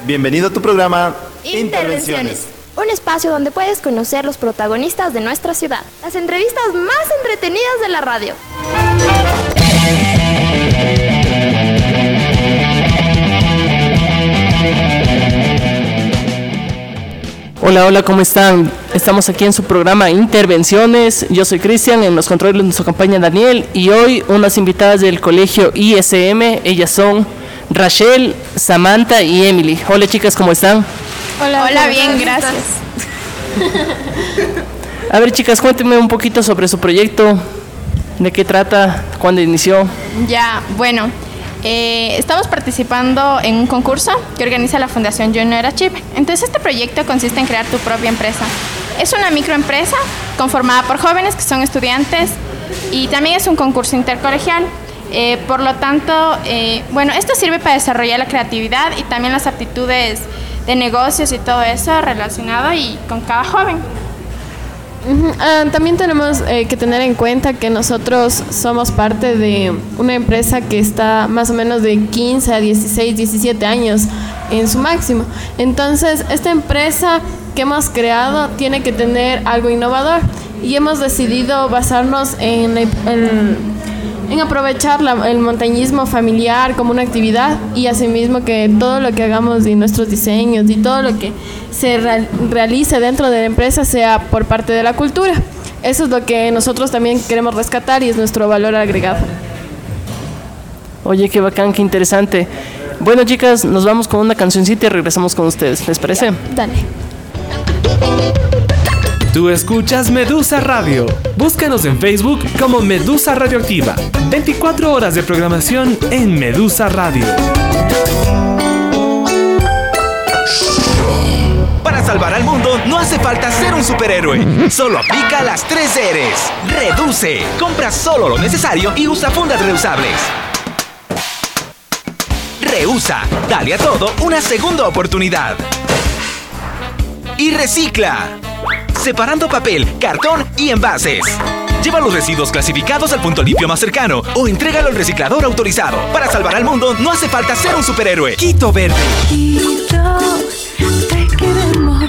Bienvenido a tu programa Intervenciones. Un espacio donde puedes conocer los protagonistas de nuestra ciudad. Las entrevistas más entretenidas de la radio. Hola, ¿cómo están? Estamos aquí en su programa Intervenciones. Yo soy Cristian, en los controles nos acompaña Daniel y hoy unas invitadas del colegio ISM. Ellas son Rachel, Samantha y Emily. Hola chicas, ¿cómo están? Hola, bien, gracias. A ver chicas, cuéntenme un poquito sobre su proyecto. ¿De qué trata? ¿Cuándo inició? Estamos participando en un concurso que organiza la Fundación Junior Achieve. Entonces este proyecto consiste en crear tu propia empresa. Es una microempresa conformada por jóvenes que son estudiantes y también es un concurso intercolegial. Por lo tanto, esto sirve para desarrollar la creatividad y también las aptitudes de negocios y todo eso relacionado y con cada joven. También tenemos que tener en cuenta que nosotros somos parte de una empresa que está más o menos de 15 a 16, 17 años en su máximo. Entonces, esta empresa que hemos creado tiene que tener algo innovador y hemos decidido basarnos en aprovechar el montañismo familiar como una actividad y asimismo que todo lo que hagamos de nuestros diseños y todo lo que se realice dentro de la empresa sea por parte de la cultura. Eso es lo que nosotros también queremos rescatar y es nuestro valor agregado. Oye, qué bacán, qué interesante. Bueno chicas, nos vamos con una cancioncita y regresamos con ustedes, ¿les parece? Dale. Tú escuchas Medusa Radio. Búscanos en Facebook como Medusa Radioactiva. 24 horas de programación en Medusa Radio. Para salvar al mundo no hace falta ser un superhéroe. Solo aplica las 3 R's. Reduce. Compra solo lo necesario y usa fundas reusables. Reusa. Dale a todo una segunda oportunidad. Y recicla. Separando papel, cartón y envases. Lleva los residuos clasificados al punto limpio más cercano o entrégalo al reciclador autorizado. Para salvar al mundo no hace falta ser un superhéroe. Quito Verde. Quito, te queremos.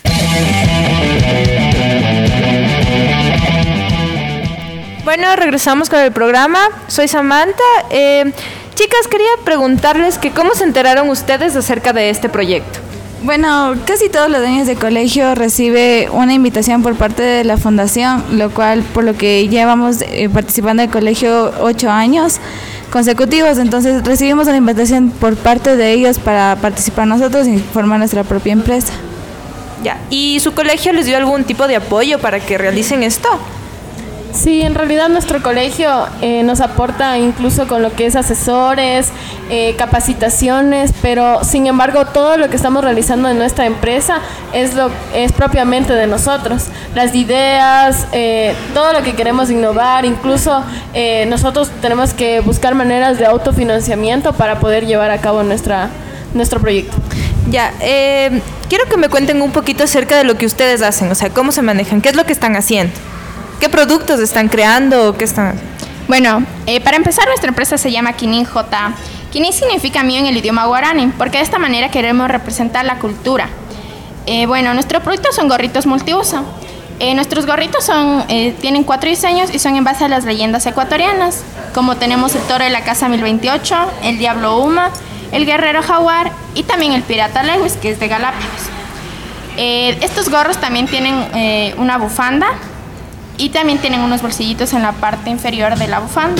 Bueno, regresamos con el programa. Soy Samantha. Chicas, quería preguntarles que cómo se enteraron ustedes acerca de este proyecto. Bueno, casi todos los dueños de colegio recibe una invitación por parte de la fundación, lo cual por lo que llevamos participando en el colegio 8 años consecutivos, entonces recibimos una invitación por parte de ellos para participar nosotros y formar nuestra propia empresa. Ya. ¿Y su colegio les dio algún tipo de apoyo para que realicen esto? Sí, en realidad nuestro colegio nos aporta incluso con lo que es asesores, capacitaciones, pero sin embargo todo lo que estamos realizando en nuestra empresa es propiamente de nosotros. Las ideas, todo lo que queremos innovar, incluso nosotros tenemos que buscar maneras de autofinanciamiento para poder llevar a cabo nuestro proyecto. Ya, quiero que me cuenten un poquito acerca de lo que ustedes hacen, o sea, cómo se manejan, qué es lo que están haciendo. ¿Qué productos están creando? ¿Qué están? Bueno, para empezar, nuestra empresa se llama Kinin J. Kinin significa mío en el idioma guarani, porque de esta manera queremos representar la cultura. Nuestros productos son gorritos multiuso. Nuestros gorritos tienen 4 diseños y son en base a las leyendas ecuatorianas, como tenemos el toro de la casa 1028, el diablo Uma, el guerrero jaguar y también el pirata Lewis, que es de Galápagos. Estos gorros también tienen una bufanda y también tienen unos bolsillitos en la parte inferior de la bufanda.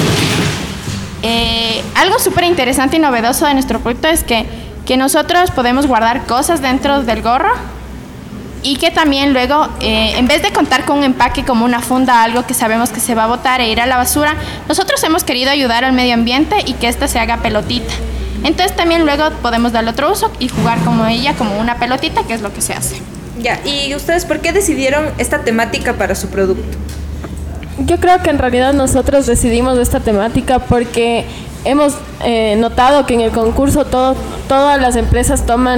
Algo súper interesante y novedoso de nuestro producto es que nosotros podemos guardar cosas dentro del gorro y que también luego, en vez de contar con un empaque como una funda, algo que sabemos que se va a botar e ir a la basura, nosotros hemos querido ayudar al medio ambiente y que ésta se haga pelotita. Entonces también luego podemos darle otro uso y jugar como ella, como una pelotita, que es lo que se hace. Ya, ¿y ustedes por qué decidieron esta temática para su producto? Yo creo que en realidad nosotros decidimos esta temática porque hemos notado que en el concurso todas las empresas toman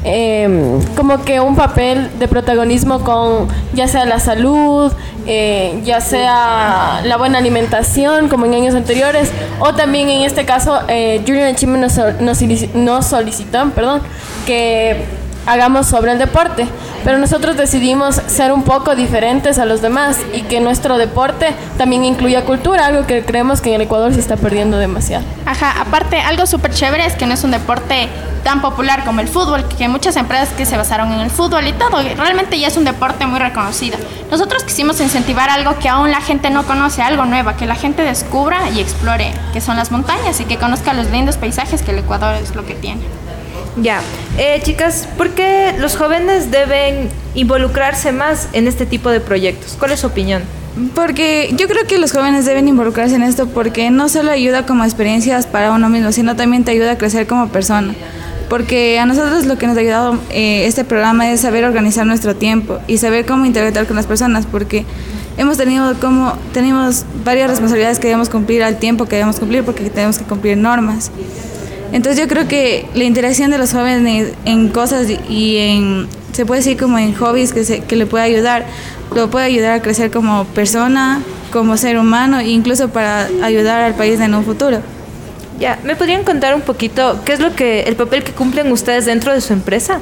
como que un papel de protagonismo con ya sea la salud, ya sea la buena alimentación como en años anteriores, o también en este caso Junior Achievement nos solicitó que hagamos sobre el deporte, pero nosotros decidimos ser un poco diferentes a los demás y que nuestro deporte también incluya cultura, algo que creemos que en el Ecuador se está perdiendo demasiado. Ajá, aparte algo súper chévere es que no es un deporte tan popular como el fútbol, que muchas empresas que se basaron en el fútbol y todo, realmente ya es un deporte muy reconocido. Nosotros quisimos incentivar algo que aún la gente no conoce, algo nuevo, que la gente descubra y explore, que son las montañas, y que conozca los lindos paisajes que el Ecuador es lo que tiene. Ya, chicas, ¿por qué los jóvenes deben involucrarse más en este tipo de proyectos? ¿Cuál es su opinión? Porque yo creo que los jóvenes deben involucrarse en esto porque no solo ayuda como experiencias para uno mismo, sino también te ayuda a crecer como persona. Porque a nosotros lo que nos ha ayudado este programa es saber organizar nuestro tiempo y saber cómo interactuar con las personas, porque tenemos varias responsabilidades que debemos cumplir al tiempo que debemos cumplir, porque tenemos que cumplir normas. Entonces yo creo que la interacción de los jóvenes en cosas y se puede decir como en hobbies que le puede ayudar, lo puede ayudar a crecer como persona, como ser humano e incluso para ayudar al país en un futuro. Ya, ¿me podrían contar un poquito qué es el papel que cumplen ustedes dentro de su empresa?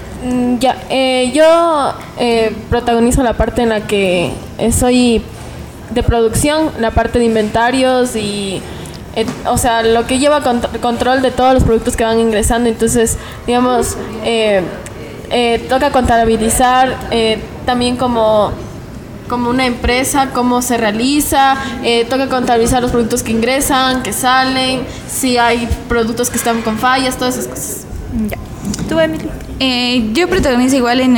Yo protagonizo la parte en la que soy de producción, la parte de inventarios y o sea, lo que lleva control de todos los productos que van ingresando. Entonces, digamos, toca contabilizar también como una empresa, cómo se realiza, toca contabilizar los productos que ingresan, que salen, si hay productos que están con fallas, todas esas cosas. Ya. ¿Tú, Emily? Yo protagonizo igual en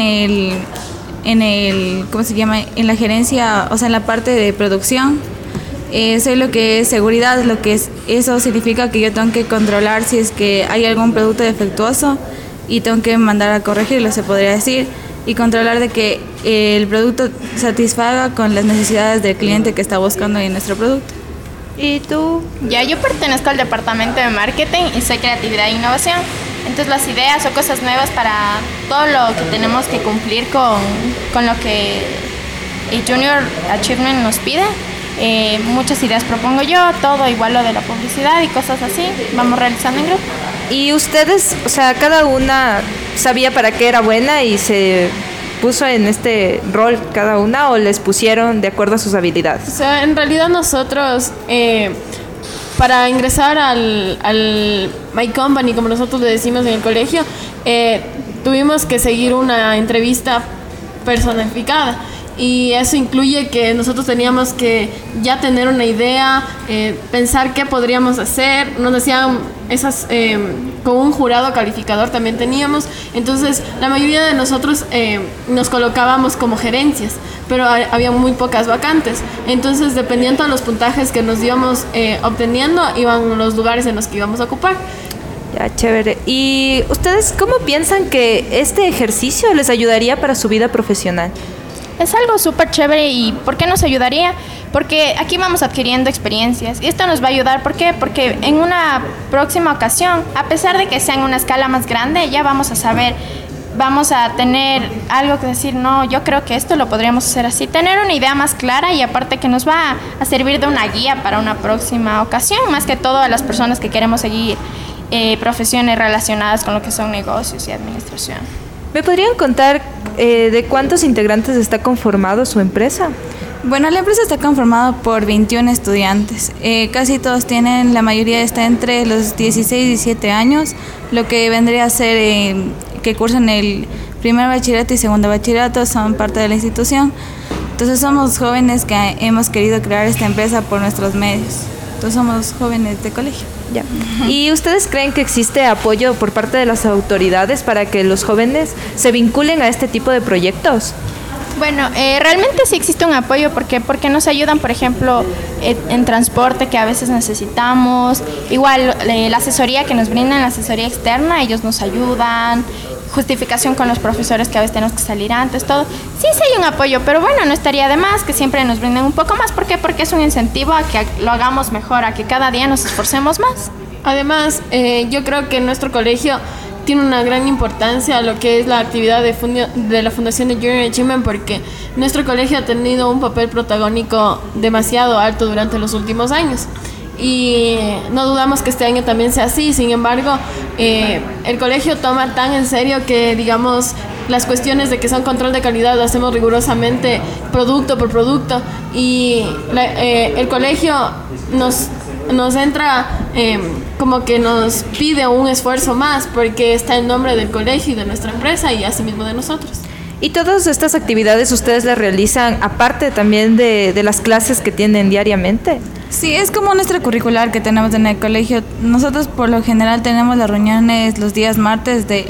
el, ¿cómo se llama? En la gerencia, o sea, en la parte de producción. Soy lo que es seguridad, eso significa que yo tengo que controlar si es que hay algún producto defectuoso y tengo que mandar a corregirlo, se podría decir, y controlar de que el producto satisfaga con las necesidades del cliente que está buscando en nuestro producto. ¿Y tú? Ya, yo pertenezco al departamento de marketing y soy creatividad e innovación. Entonces las ideas o cosas nuevas para todo lo que tenemos que cumplir con lo que el Junior Achievement nos pide. Muchas ideas propongo yo, todo igual lo de la publicidad y cosas así, vamos realizando en grupo. ¿Y ustedes, o sea, cada una sabía para qué era buena y se puso en este rol cada una, o les pusieron de acuerdo a sus habilidades? O sea, en realidad nosotros para ingresar al My Company, como nosotros le decimos en el colegio, tuvimos que seguir una entrevista personificada. Y eso incluye que nosotros teníamos que ya tener una idea, pensar qué podríamos hacer. Nos decían esas, con un jurado calificador también teníamos. Entonces la mayoría de nosotros nos colocábamos como gerencias, pero había muy pocas vacantes. Entonces, dependiendo de los puntajes que nos íbamos obteniendo, iban los lugares en los que íbamos a ocupar. Ya, chévere. ¿Y ustedes cómo piensan que este ejercicio les ayudaría para su vida profesional? Es algo súper chévere. ¿Y por qué nos ayudaría? Porque aquí vamos adquiriendo experiencias y esto nos va a ayudar. ¿Por qué? Porque en una próxima ocasión, a pesar de que sea en una escala más grande, ya vamos a saber, vamos a tener algo que decir, no, yo creo que esto lo podríamos hacer así, tener una idea más clara, y aparte que nos va a servir de una guía para una próxima ocasión, más que todo a las personas que queremos seguir profesiones relacionadas con lo que son negocios y administración. ¿Me podrían contar de cuántos integrantes está conformado su empresa? Bueno, la empresa está conformada por 21 estudiantes. Casi todos la mayoría está entre los 16 y 17 años, lo que vendría a ser que cursan el primer bachillerato y segundo bachillerato, son parte de la institución. Entonces somos jóvenes que hemos querido crear esta empresa por nuestros medios. Entonces somos jóvenes de colegio. Ya. ¿Y ustedes creen que existe apoyo por parte de las autoridades para que los jóvenes se vinculen a este tipo de proyectos? Bueno, realmente sí existe un apoyo porque nos ayudan, por ejemplo, en transporte que a veces necesitamos. Igual la asesoría que nos brindan, la asesoría externa, ellos nos ayudan. Justificación con los profesores que a veces tenemos que salir antes, todo. Sí hay un apoyo, pero bueno, no estaría de más que siempre nos brinden un poco más. ¿Por qué? Porque es un incentivo a que lo hagamos mejor, a que cada día nos esforcemos más. Además, yo creo que en nuestro colegio tiene una gran importancia lo que es la actividad de la Fundación de Junior Achievement, porque nuestro colegio ha tenido un papel protagónico demasiado alto durante los últimos años. Y no dudamos que este año también sea así. Sin embargo, el colegio toma tan en serio que, digamos, las cuestiones de que son control de calidad lo hacemos rigurosamente producto por producto, y el colegio nos entra como que nos pide un esfuerzo más, porque está el nombre del colegio y de nuestra empresa y asimismo de nosotros. ¿Y todas estas actividades ustedes las realizan aparte también de las clases que tienen diariamente? Sí, es como un extracurricular que tenemos en el colegio. Nosotros por lo general tenemos las reuniones los días martes de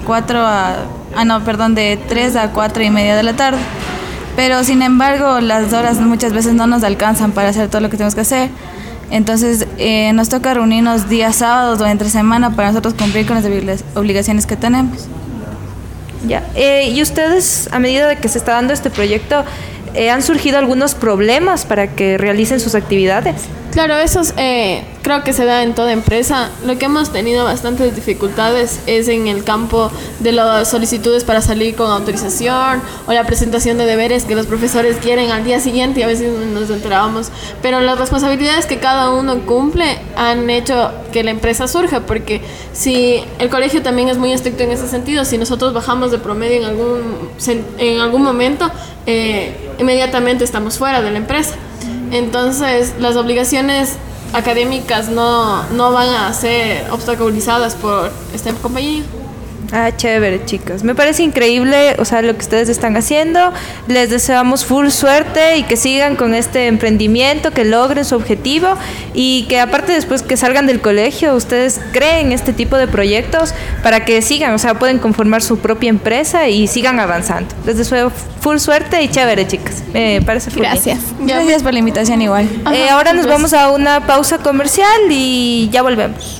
3 a 4 y media de la tarde. Pero sin embargo las horas muchas veces no nos alcanzan para hacer todo lo que tenemos que hacer. Entonces nos toca reunirnos días sábados o entre semana para nosotros cumplir con las obligaciones que tenemos. Ya. ¿Y ustedes, a medida de que se está dando este proyecto, han surgido algunos problemas para que realicen sus actividades? Claro, esos creo que se da en toda empresa. Lo que hemos tenido bastantes dificultades es en el campo de las solicitudes para salir con autorización o la presentación de deberes que los profesores quieren al día siguiente y a veces nos enterábamos. Pero las responsabilidades que cada uno cumple han hecho que la empresa surja, porque si el colegio también es muy estricto en ese sentido, si nosotros bajamos de promedio en algún momento, inmediatamente estamos fuera de la empresa. Entonces las obligaciones académicas no van a ser obstaculizadas por esta compañía. Ah, chévere, chicas. Me parece increíble, o sea, lo que ustedes están haciendo. Les deseamos full suerte y que sigan con este emprendimiento, que logren su objetivo y que aparte después que salgan del colegio, ustedes creen este tipo de proyectos para que sigan, o sea, pueden conformar su propia empresa y sigan avanzando. Les deseo full suerte y chévere, chicas. Me parece full Gracias. bien. Gracias por la invitación igual. Ahora nos vamos a una pausa comercial y ya volvemos.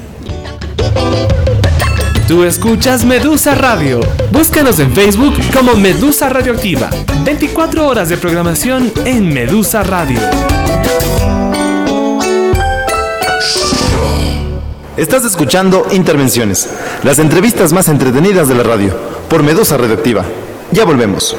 Tú escuchas Medusa Radio. Búscanos en Facebook como Medusa Radioactiva. 24 horas de programación en Medusa Radio. Estás escuchando Intervenciones, las entrevistas más entretenidas de la radio, por Medusa Radioactiva. Ya volvemos.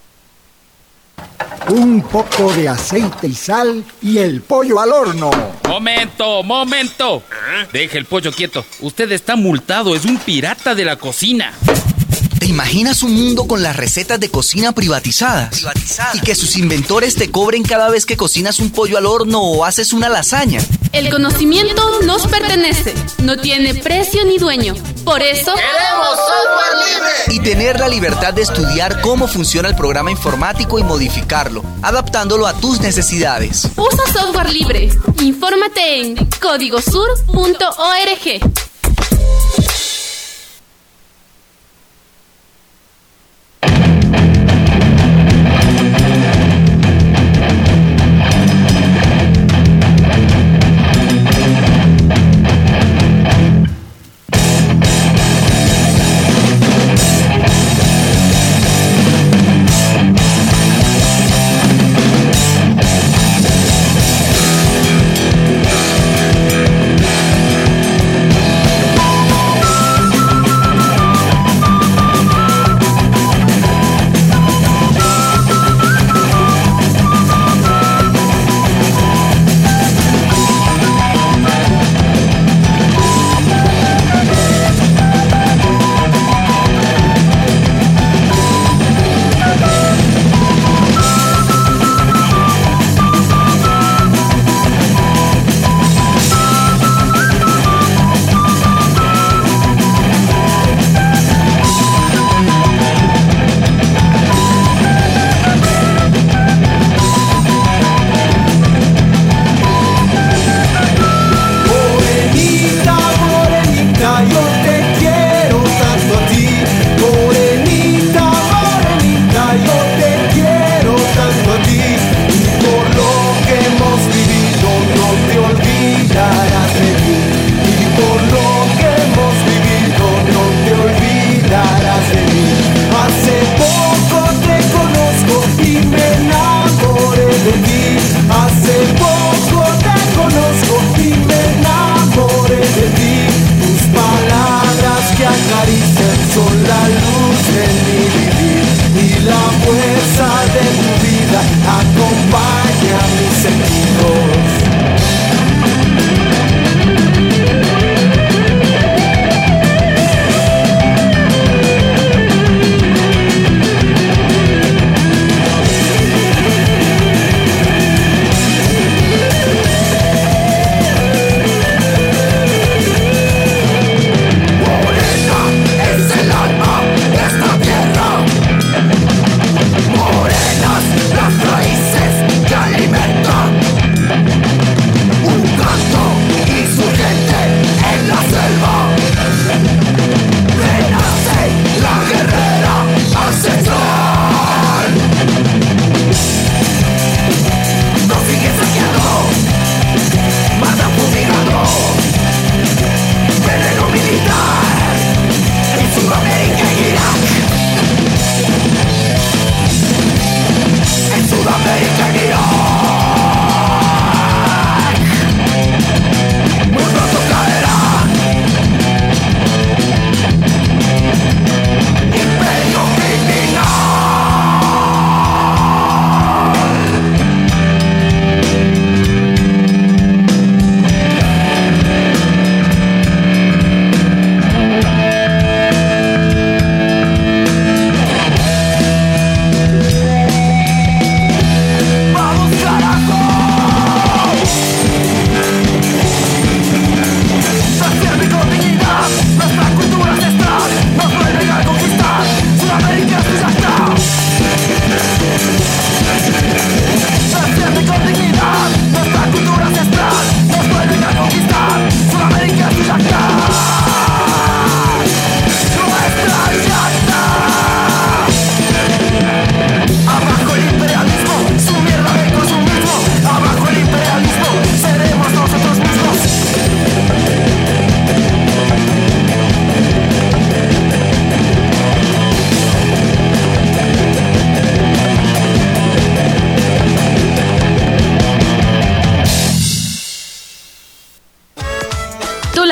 Un poco de aceite y sal y el pollo al horno. ¡Momento! Deje el pollo quieto. Usted está multado, es un pirata de la cocina. ¿Te imaginas un mundo con las recetas de cocina privatizadas? Y que sus inventores te cobren cada vez que cocinas un pollo al horno o haces una lasaña. El conocimiento nos pertenece, no tiene precio ni dueño. Por eso ¡queremos software libre! Y tener la libertad de estudiar cómo funciona el programa informático y modificarlo, adaptándolo a tus necesidades. Usa software libre. Infórmate en códigosur.org.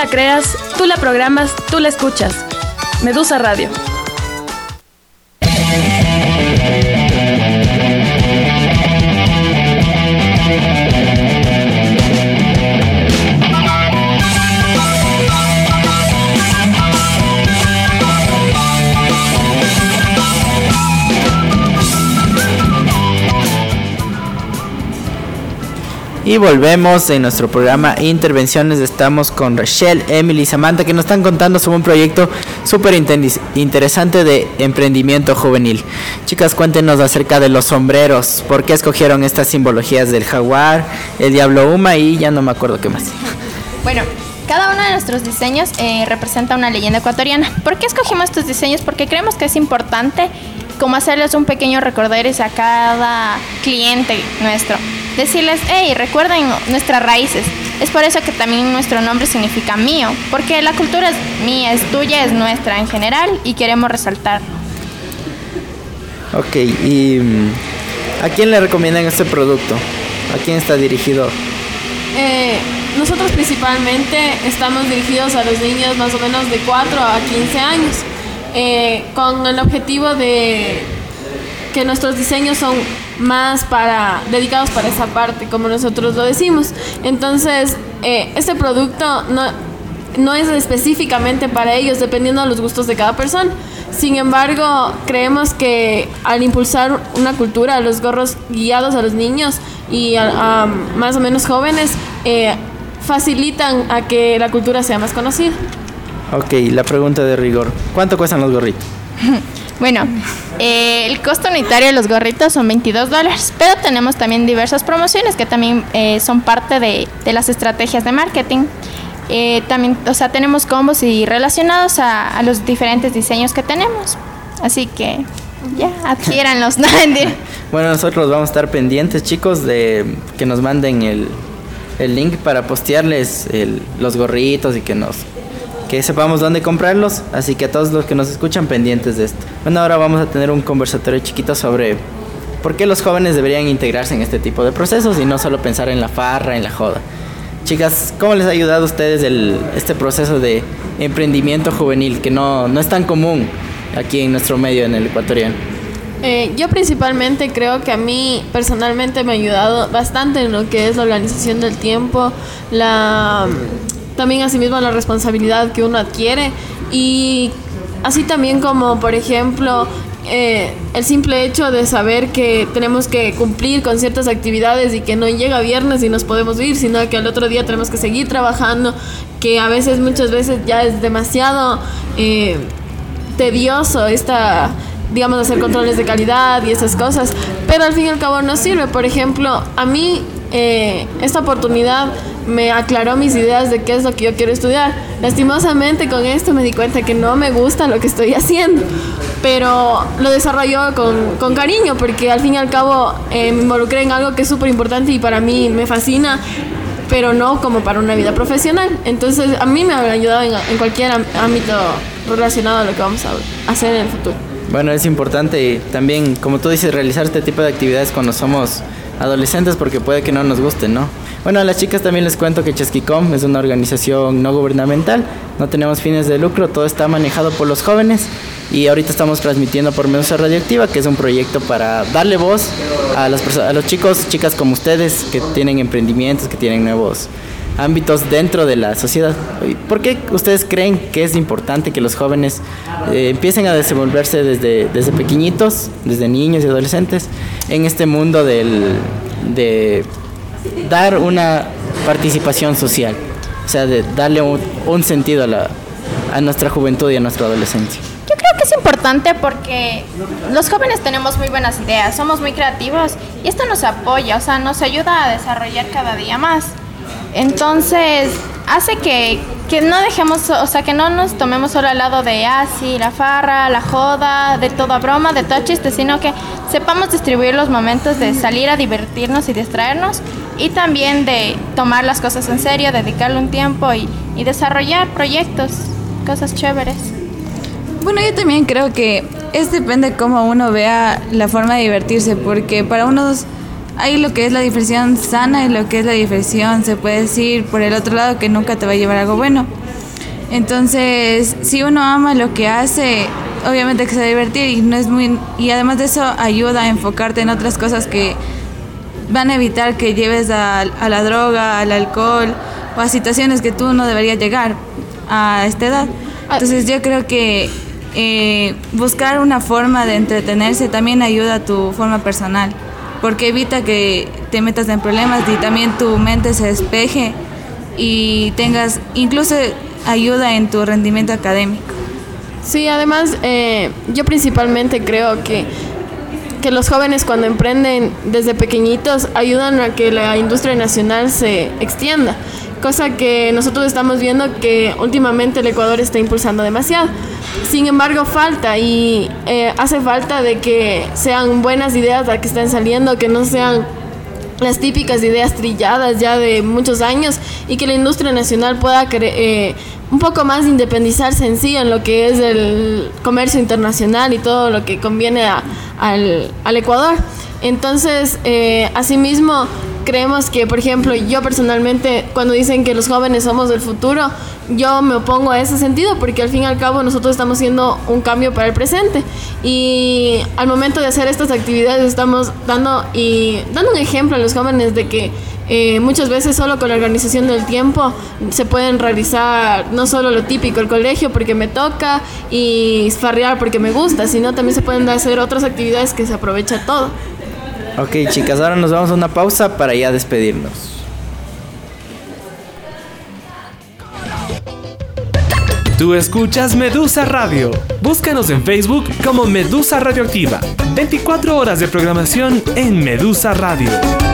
la creas, tú la programas, tú la escuchas. Medusa Radio. Y volvemos en nuestro programa Intervenciones. Estamos con Rachel, Emily y Samantha, que nos están contando sobre un proyecto súper interesante de emprendimiento juvenil. Chicas, cuéntenos acerca de los sombreros. ¿Por qué escogieron estas simbologías del jaguar, el diablo Uma y ya no me acuerdo qué más? Bueno, cada uno de nuestros diseños representa una leyenda ecuatoriana. ¿Por qué escogimos estos diseños? Porque creemos que es importante como hacerles un pequeño recordatorio a cada cliente nuestro. Decirles, hey, recuerden nuestras raíces. Es por eso que también nuestro nombre significa mío, porque la cultura es mía, es tuya, es nuestra en general y queremos resaltar. Ok, ¿y a quién le recomiendan este producto? ¿A quién está dirigido? Nosotros principalmente estamos dirigidos a los niños más o menos de 4 a 15 años, con el objetivo de que nuestros diseños son más dedicados para esa parte, como nosotros lo decimos. Entonces, este producto no es específicamente para ellos, dependiendo de los gustos de cada persona. Sin embargo, creemos que al impulsar una cultura, los gorros guiados a los niños y a más o menos jóvenes, facilitan a que la cultura sea más conocida. Ok, la pregunta de rigor. ¿Cuánto cuestan los gorritos? Bueno, el costo unitario de los gorritos son $22, pero tenemos también diversas promociones que también son parte de las estrategias de marketing. También, tenemos combos y relacionados a los diferentes diseños que tenemos. Así que ya, adquiéranlos. No, bueno, nosotros vamos a estar pendientes, chicos, de que nos manden el link para postearles los gorritos y que sepamos dónde comprarlos, así que a todos los que nos escuchan, pendientes de esto. Bueno, ahora vamos a tener un conversatorio chiquito sobre por qué los jóvenes deberían integrarse en este tipo de procesos y no solo pensar en la farra, en la joda. Chicas, ¿cómo les ha ayudado a ustedes este proceso de emprendimiento juvenil que no es tan común aquí en nuestro medio, en el ecuatoriano? Yo principalmente creo que a mí personalmente me ha ayudado bastante en lo que es la organización del tiempo, también asimismo la responsabilidad que uno adquiere, y así también como por ejemplo el simple hecho de saber que tenemos que cumplir con ciertas actividades y que no llega viernes y nos podemos ir, sino que al otro día tenemos que seguir trabajando, que muchas veces ya es demasiado tedioso digamos, hacer controles de calidad y esas cosas, pero al fin y al cabo nos sirve. Por ejemplo, a mí esta oportunidad me aclaró mis ideas de qué es lo que yo quiero estudiar. Lastimosamente con esto me di cuenta que no me gusta lo que estoy haciendo, pero lo desarrolló con cariño, porque al fin y al cabo me involucré en algo que es súper importante y para mí me fascina, pero no como para una vida profesional. Entonces a mí me ha ayudado en cualquier ámbito relacionado a lo que vamos a hacer en el futuro. Bueno, es importante también, como tú dices, realizar este tipo de actividades cuando somos adolescentes, porque puede que no nos gusten, ¿no? Bueno, a las chicas también les cuento que Chesquicom es una organización no gubernamental, no tenemos fines de lucro, todo está manejado por los jóvenes y ahorita estamos transmitiendo por Medusa Radioactiva, que es un proyecto para darle voz a los chicos, chicas como ustedes que tienen emprendimientos, que tienen nuevos ámbitos dentro de la sociedad. ¿Por qué ustedes creen que es importante que los jóvenes empiecen a desenvolverse desde pequeñitos, desde niños y adolescentes, en este mundo de dar una participación social? O sea, de darle un sentido a nuestra juventud y a nuestra adolescencia. Yo creo que es importante porque los jóvenes tenemos muy buenas ideas, somos muy creativos y esto nos apoya, nos ayuda a desarrollar cada día más. Entonces hace que no dejemos, que no nos tomemos solo al lado de sí, la farra, la joda, de toda broma, de todo chiste, sino que sepamos distribuir los momentos de salir a divertirnos y distraernos, y también de tomar las cosas en serio, dedicarle un tiempo y desarrollar proyectos, cosas chéveres. Bueno, yo también creo que depende de cómo uno vea la forma de divertirse, porque para unos hay lo que es la diversión sana y lo que es la diversión, se puede decir, por el otro lado, que nunca te va a llevar a algo bueno. Entonces, si uno ama lo que hace, obviamente que se va a divertir y además de eso ayuda a enfocarte en otras cosas que van a evitar que lleves a la droga, al alcohol o a situaciones que tú no deberías llegar a esta edad. Entonces yo creo que buscar una forma de entretenerse también ayuda a tu forma personal, porque evita que te metas en problemas y también tu mente se despeje y tengas, incluso ayuda en tu rendimiento académico. Sí, además yo principalmente creo que los jóvenes cuando emprenden desde pequeñitos ayudan a que la industria nacional se extienda, cosa que nosotros estamos viendo que últimamente el Ecuador está impulsando demasiado. Sin embargo, falta y hace falta de que sean buenas ideas las que están saliendo, que no sean las típicas ideas trilladas ya de muchos años, y que la industria nacional pueda un poco más independizarse en sí en lo que es el comercio internacional y todo lo que conviene al Ecuador. Entonces, asimismo, creemos que, por ejemplo, yo personalmente, cuando dicen que los jóvenes somos del futuro, yo me opongo a ese sentido, porque al fin y al cabo nosotros estamos haciendo un cambio para el presente, y al momento de hacer estas actividades estamos dando un ejemplo a los jóvenes de que muchas veces solo con la organización del tiempo se pueden realizar no solo lo típico, el colegio porque me toca y farrear porque me gusta, sino también se pueden hacer otras actividades que se aprovecha todo. Ok, chicas, ahora nos vamos a una pausa para ya despedirnos. Tú escuchas Medusa Radio. Búscanos en Facebook como Medusa Radioactiva. 24 horas de programación en Medusa Radio.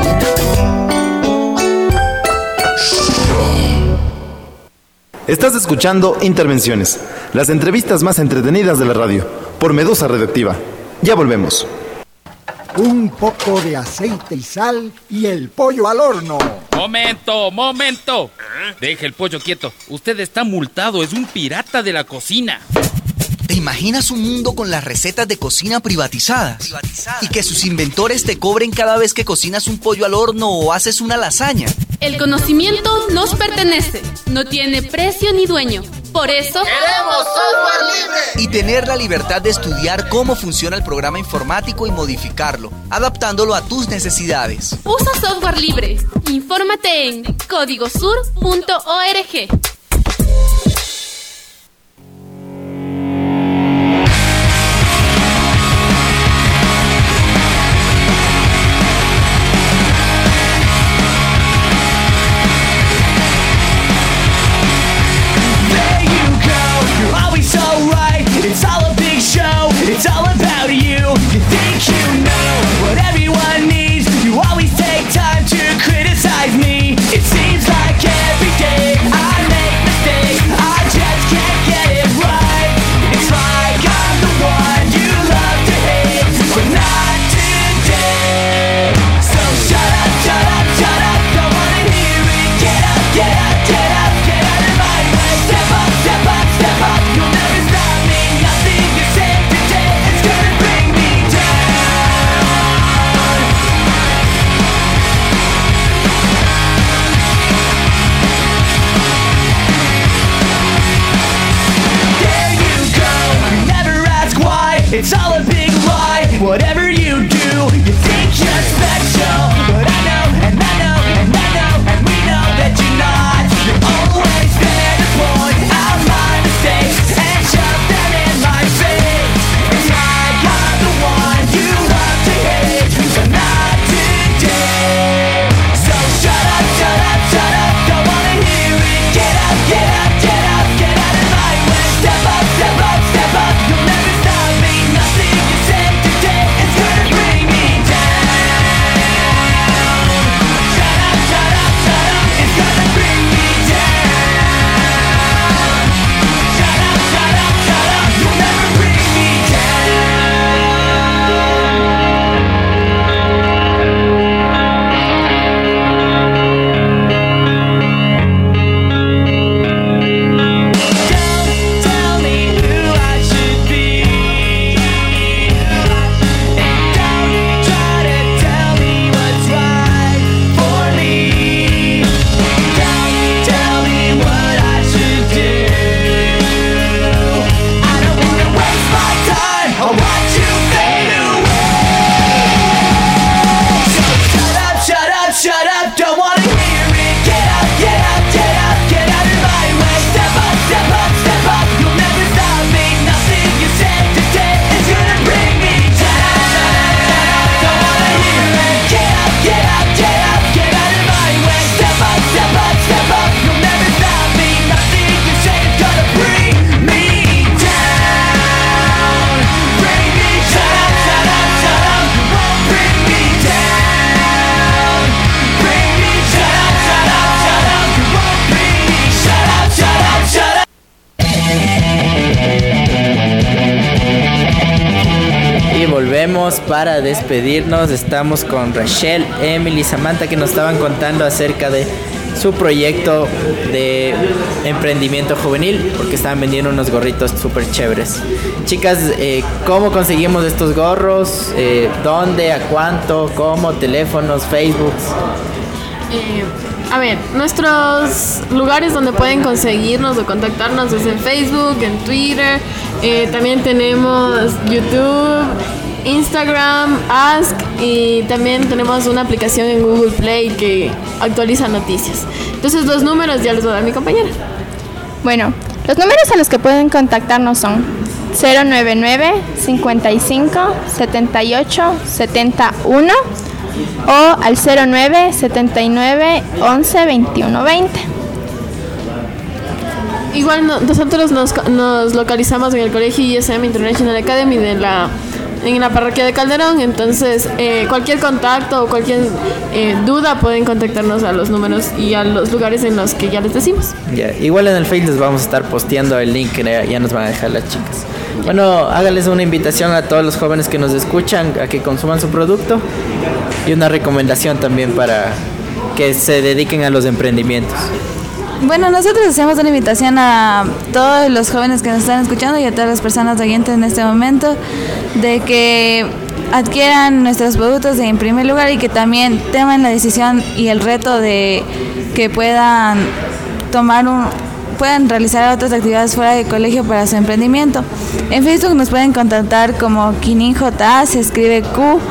Estás escuchando Intervenciones, las entrevistas más entretenidas de la radio, por Medusa Radioactiva. Ya volvemos. Un poco de aceite y sal y el pollo al horno. ¡Momento! Deje el pollo quieto. Usted está multado, es un pirata de la cocina. ¿Te imaginas un mundo con las recetas de cocina privatizadas? Y que sus inventores te cobren cada vez que cocinas un pollo al horno o haces una lasaña. El conocimiento nos pertenece, no tiene precio ni dueño. Por eso ¡queremos software libre! Y tener la libertad de estudiar cómo funciona el programa informático y modificarlo, adaptándolo a tus necesidades. Usa software libre. Infórmate en códigosur.org. It's all a big show, it's all about you. You think you know what everyone needs. You always take time to criticize me. It seems like every day I make volvemos para despedirnos. Estamos con Rachel, Emily y Samantha, que nos estaban contando acerca de su proyecto de emprendimiento juvenil, porque estaban vendiendo unos gorritos súper chéveres. Chicas, ¿cómo conseguimos estos gorros? ¿Dónde? ¿A cuánto? ¿Cómo? ¿Teléfonos? ¿Facebook? A ver, nuestros lugares donde pueden conseguirnos o contactarnos es en Facebook, en Twitter, también tenemos YouTube, Instagram, Ask, y también tenemos una aplicación en Google Play que actualiza noticias. Entonces los números ya les voy a dar mi compañera. Bueno, los números a los que pueden contactarnos son 099 55 78 71 o al 09 79 11 21 20. Igual nosotros nos localizamos en el Colegio ISM International Academy en la parroquia de Calderón. Entonces cualquier contacto o cualquier duda pueden contactarnos a los números y a los lugares en los que ya les decimos. Igual en el Facebook les vamos a estar posteando el link que ya nos van a dejar las chicas. Bueno, háganles una invitación a todos los jóvenes que nos escuchan a que consuman su producto y una recomendación también para que se dediquen a los emprendimientos. Bueno, nosotros hacemos una invitación a todos los jóvenes que nos están escuchando y a todas las personas oyentes en este momento de que adquieran nuestros productos en primer lugar y que también tomen la decisión y el reto de que puedan realizar otras actividades fuera del colegio para su emprendimiento. En Facebook nos pueden contactar como KininJA, se escribe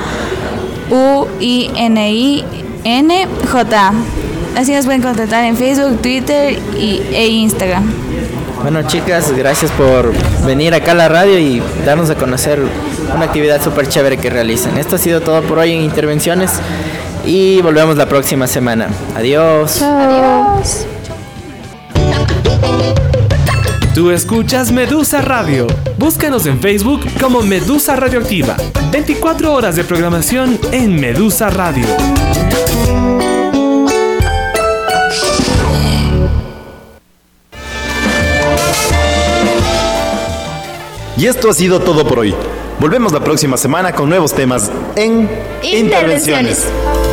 QUININJ. Así nos pueden contactar en Facebook, Twitter e Instagram. Bueno, chicas, gracias por venir acá a la radio y darnos a conocer una actividad súper chévere que realizan. Esto ha sido todo por hoy en Intervenciones y volvemos la próxima semana. Adiós. Adiós. Tú escuchas Medusa Radio. Búscanos en Facebook como Medusa Radioactiva. 24 horas de programación en Medusa Radio. Y esto ha sido todo por hoy. Volvemos la próxima semana con nuevos temas en Intervenciones.